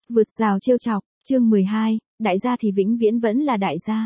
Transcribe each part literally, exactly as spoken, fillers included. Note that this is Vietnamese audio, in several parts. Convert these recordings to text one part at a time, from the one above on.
Vượt rào trêu chọc, chương mười hai, đại gia thì vĩnh viễn vẫn là đại gia.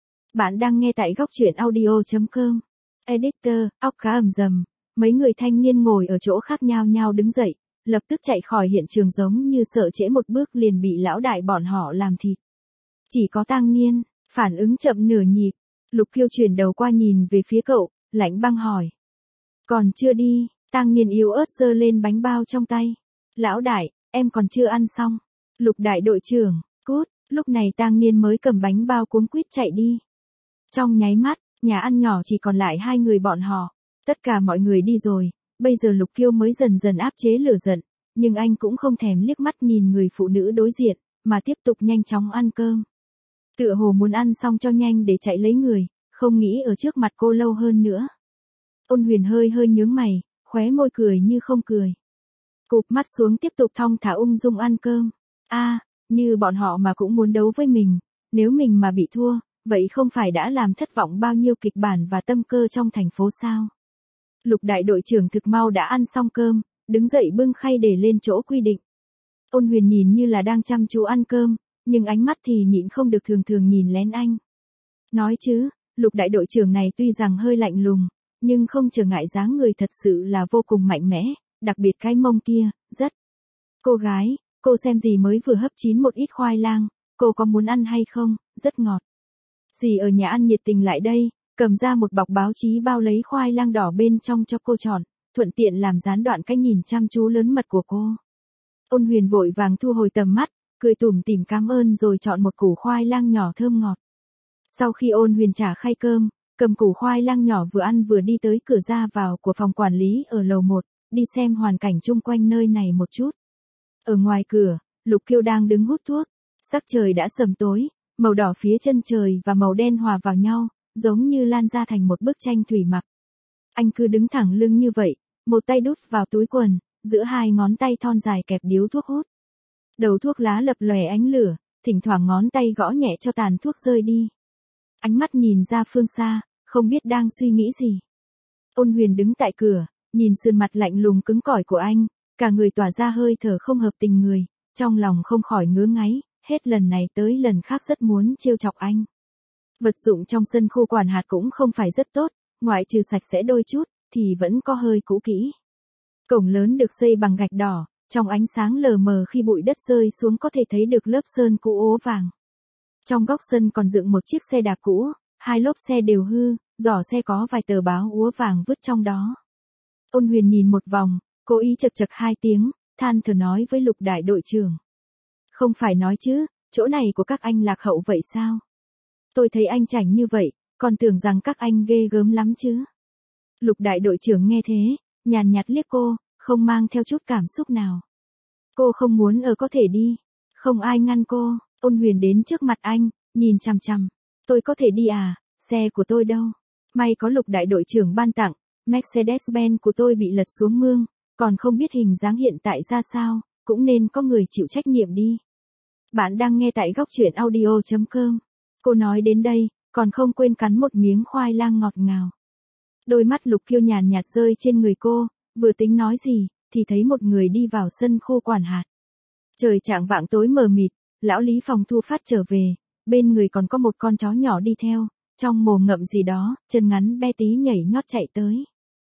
Bạn đang nghe tại góc truyện audio chấm com. Editor, óc cá ầm dầm, mấy người thanh niên ngồi ở chỗ khác nhau nhau đứng dậy, lập tức chạy khỏi hiện trường giống như sợ trễ một bước liền bị lão đại bọn họ làm thịt. Chỉ có Tang Niên, phản ứng chậm nửa nhịp, Lục Kiêu chuyển đầu qua nhìn về phía cậu, lạnh băng hỏi. Còn chưa đi, Tang Niên yếu ớt giơ lên bánh bao trong tay. Lão đại, em còn chưa ăn xong. Lục đại đội trưởng, cút, lúc này Tang Niên mới cầm bánh bao cuống quýt chạy đi. Trong nháy mắt, nhà ăn nhỏ chỉ còn lại hai người bọn họ. Tất cả mọi người đi rồi, bây giờ Lục Kiêu mới dần dần áp chế lửa giận, nhưng anh cũng không thèm liếc mắt nhìn người phụ nữ đối diện, mà tiếp tục nhanh chóng ăn cơm. Tựa hồ muốn ăn xong cho nhanh để chạy lấy người, không nghĩ ở trước mặt cô lâu hơn nữa. Ôn Huyền hơi hơi nhướng mày, khóe môi cười như không cười. Cụp mắt xuống tiếp tục thong thả ung dung ăn cơm. A, à, như bọn họ mà cũng muốn đấu với mình, nếu mình mà bị thua, vậy không phải đã làm thất vọng bao nhiêu kịch bản và tâm cơ trong thành phố sao? Lục đại đội trưởng thực mau đã ăn xong cơm, đứng dậy bưng khay để lên chỗ quy định. Ôn Huyền nhìn như là đang chăm chú ăn cơm, nhưng ánh mắt thì nhịn không được thường thường nhìn lén anh. Nói chứ, Lục đại đội trưởng này tuy rằng hơi lạnh lùng, nhưng không trở ngại dáng người thật sự là vô cùng mạnh mẽ, đặc biệt cái mông kia, rất. Cô gái, cô xem gì mới vừa hấp chín một ít khoai lang, cô có muốn ăn hay không, rất ngọt. Dì ở nhà ăn nhiệt tình lại đây, cầm ra một bọc báo chí bao lấy khoai lang đỏ bên trong cho cô chọn, thuận tiện làm gián đoạn cái nhìn chăm chú lớn mật của cô. Ôn Huyền vội vàng thu hồi tầm mắt, cười tủm tỉm cảm ơn rồi chọn một củ khoai lang nhỏ thơm ngọt. Sau khi Ôn Huyền trả khay cơm, cầm củ khoai lang nhỏ vừa ăn vừa đi tới cửa ra vào của phòng quản lý ở lầu một, đi xem hoàn cảnh chung quanh nơi này một chút. Ở ngoài cửa, Lục Kiêu đang đứng hút thuốc, sắc trời đã sầm tối, màu đỏ phía chân trời và màu đen hòa vào nhau, giống như lan ra thành một bức tranh thủy mặc. Anh cứ đứng thẳng lưng như vậy, một tay đút vào túi quần, giữa hai ngón tay thon dài kẹp điếu thuốc hút. Đầu thuốc lá lập lòe ánh lửa, thỉnh thoảng ngón tay gõ nhẹ cho tàn thuốc rơi đi. Ánh mắt nhìn ra phương xa, không biết đang suy nghĩ gì. Ôn Huyền đứng tại cửa, nhìn sườn mặt lạnh lùng cứng cỏi của anh, cả người tỏa ra hơi thở không hợp tình người, trong lòng không khỏi ngứa ngáy, hết lần này tới lần khác rất muốn trêu chọc anh. Vật dụng trong sân khu quản hạt cũng không phải rất tốt, ngoại trừ sạch sẽ đôi chút, thì vẫn có hơi cũ kỹ. Cổng lớn được xây bằng gạch đỏ, trong ánh sáng lờ mờ khi bụi đất rơi xuống có thể thấy được lớp sơn cũ ố vàng. Trong góc sân còn dựng một chiếc xe đạp cũ, hai lốp xe đều hư, giỏ xe có vài tờ báo úa vàng vứt trong đó. Ôn Huyền nhìn một vòng, cố ý chật chật hai tiếng, than thở nói với Lục đại đội trưởng. Không phải nói chứ, chỗ này của các anh lạc hậu vậy sao? Tôi thấy anh chảnh như vậy, còn tưởng rằng các anh ghê gớm lắm chứ. Lục đại đội trưởng nghe thế, nhàn nhạt liếc cô, không mang theo chút cảm xúc nào. Cô không muốn ở có thể đi, không ai ngăn cô. Ôn Huyền đến trước mặt anh, nhìn chằm chằm. Tôi có thể đi à, xe của tôi đâu? May có Lục đại đội trưởng ban tặng, Mercedes-Benz của tôi bị lật xuống mương, còn không biết hình dáng hiện tại ra sao, cũng nên có người chịu trách nhiệm đi. Bạn đang nghe tại góc truyện audio chấm com. Cô nói đến đây, còn không quên cắn một miếng khoai lang ngọt ngào. Đôi mắt Lục Kiêu nhàn nhạt rơi trên người cô, vừa tính nói gì, thì thấy một người đi vào sân khu quản hạt. Trời chạng vạng tối mờ mịt, lão Lý phòng thu phát trở về, bên người còn có một con chó nhỏ đi theo, trong mồm ngậm gì đó, chân ngắn be tí nhảy nhót chạy tới.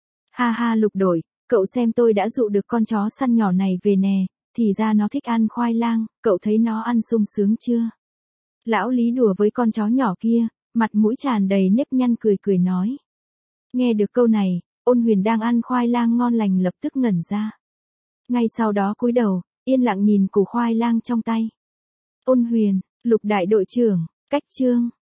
Ha ha Lục đội, cậu xem tôi đã dụ được con chó săn nhỏ này về nè, thì ra nó thích ăn khoai lang, cậu thấy nó ăn sung sướng chưa? Lão Lý đùa với con chó nhỏ kia, mặt mũi tràn đầy nếp nhăn cười cười nói. Nghe được câu này, Ôn Huyền đang ăn khoai lang ngon lành lập tức ngẩn ra. Ngay sau đó cúi đầu, yên lặng nhìn củ khoai lang trong tay. Ôn Huyền, Lục đại đội trưởng, cách chương.